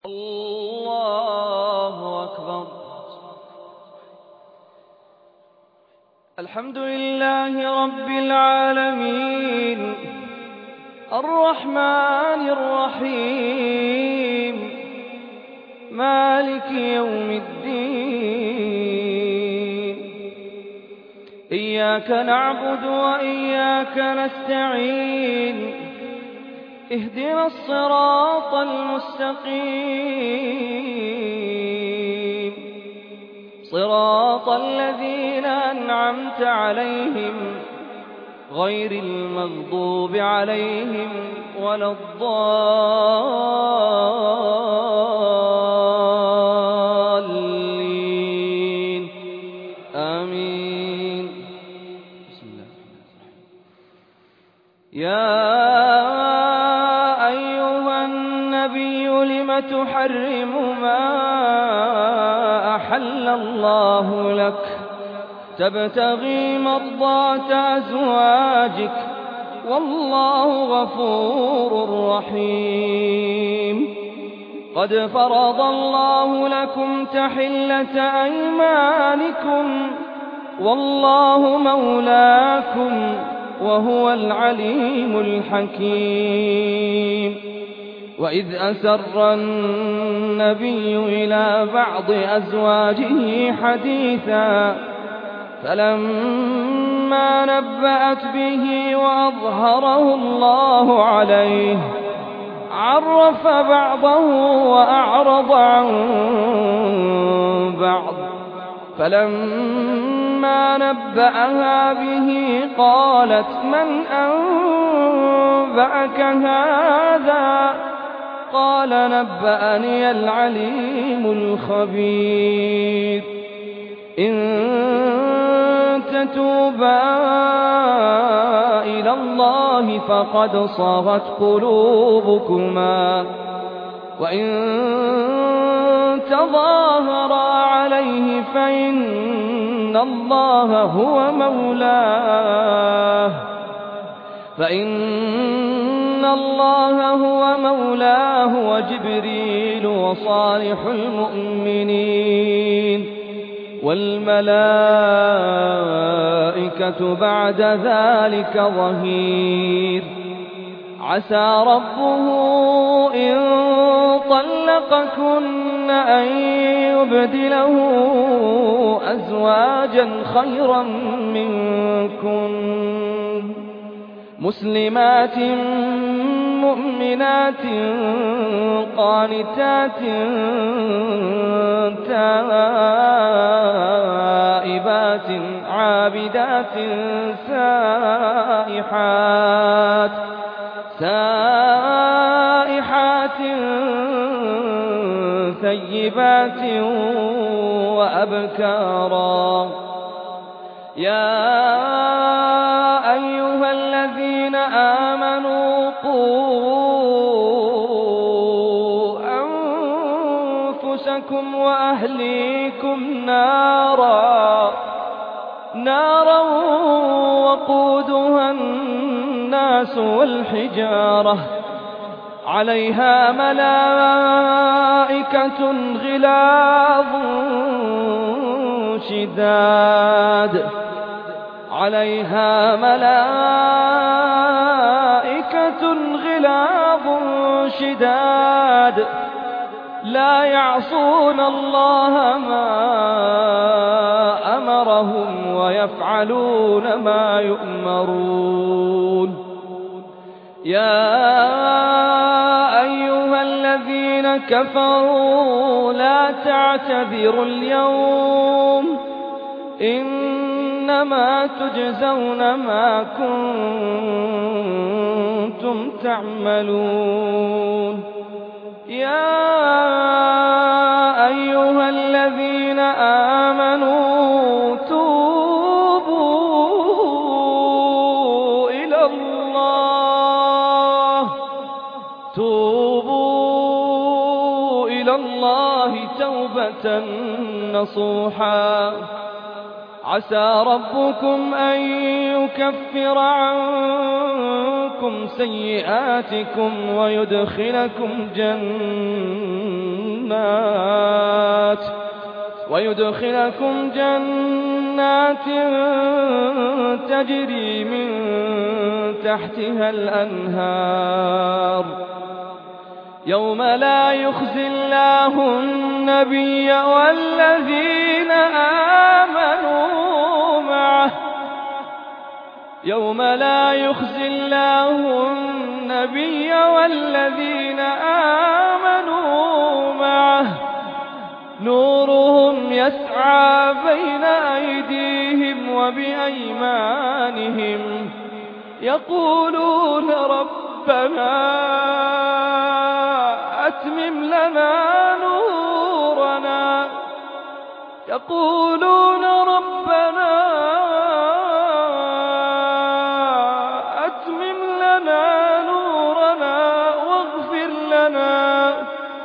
الله أكبر. الحمد لله رب العالمين الرحمن الرحيم مالك يوم الدين. إياك نعبد وإياك نستعين. اهدنا الصراط المستقيم صراط الذين أنعمت عليهم غير المغضوب عليهم ولا الضالين. آمين. بسم الله. يا تحرم ما أحل الله لك تبتغي مرضات أزواجك والله غفور رحيم. قد فرض الله لكم تحلة أيمانكم والله مولاكم وهو العليم الحكيم. وإذ أسر النبي إلى بعض أزواجه حديثا فلما نبأت به وأظهره الله عليه عرف بعضه وأعرض عن بعض. فلما نبأها به قالت من أنبأك هذا؟ قال نبأني العليم الخبير. إن تتوبا إلى الله فقد صغت قلوبكما وإن تظاهرا عليه فإن الله هو مولاه وجبريل وصالح المؤمنين والملائكة بعد ذلك ظهير. عسى ربه إن طلقكن أن يبدله أزواجا خيرا منكن مسلمات مؤمنات قانتات تائبات عابدات سائحات ثيبات وأبكارا. يا أيها الذين آمنوا قوا أنفسكم وأهليكم نارا وقودها الناس والحجارة عليها ملائكة غلاظ شداد لا يعصون الله ما أمرهم ويفعلون ما يؤمرون. يا أيها الذين كفروا لا تعتذروا اليوم إنما تجزون ما كنتم تعملون. يا أيها الذين آمنوا توبوا إلى الله توبة نصوحا. عسى ربكم أن يكفر عنكم سيئاتكم ويدخلكم جنات ويدخلكم جنات تجري من تحتها الأنهار يوم لا يخزي الله النبي والذين آمنوا معه يوم لا يخزي الله النبي والذين آمنوا معه نورهم يسعى بين أيديهم وبأيمانهم يقولون ربنا أتمم لنا نورنا يقولون ربنا أتمم لنا نورنا واغفر لنا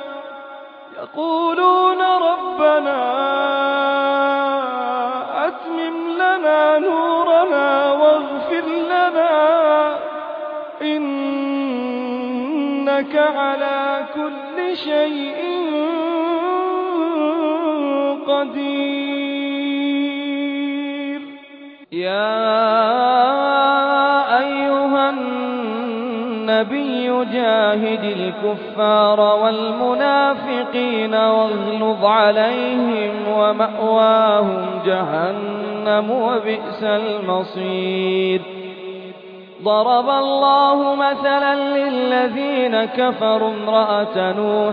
يقولون ربنا أتمم لنا نورنا واغفر لنا إنك على كل شيء قدير يا أيها النبي جاهد الكفار والمنافقين واغلظ عليهم ومأواهم جهنم وبئس المصير ضرب الله مثلا للذين كفروا امرأة نوح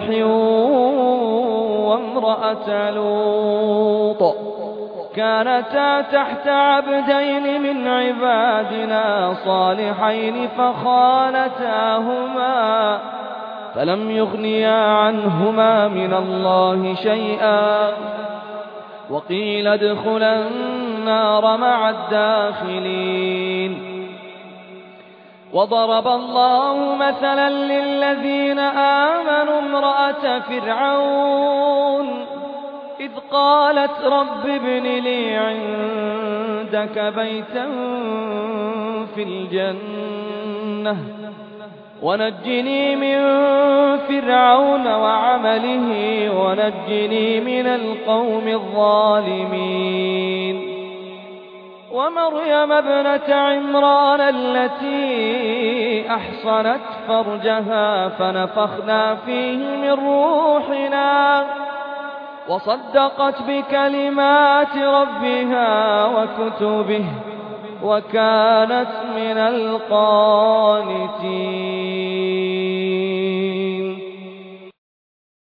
وامرأة لوط كانتا تحت عبدين من عبادنا صالحين فخانتاهما فلم يغنيا عنهما من الله شيئا وقيل ادخلا النار مع الداخلين وضرب الله مثلا للذين آمنوا امرأة فرعون إذ قالت رب ابن لي عندك بيتا في الجنة ونجني من فرعون وعمله ونجني من القوم الظالمين ومريم ابنة عمران التي أحصنت فرجها فنفخنا فيه من روحنا وصدقت بكلمات ربها وكتبه وكانت من القانتين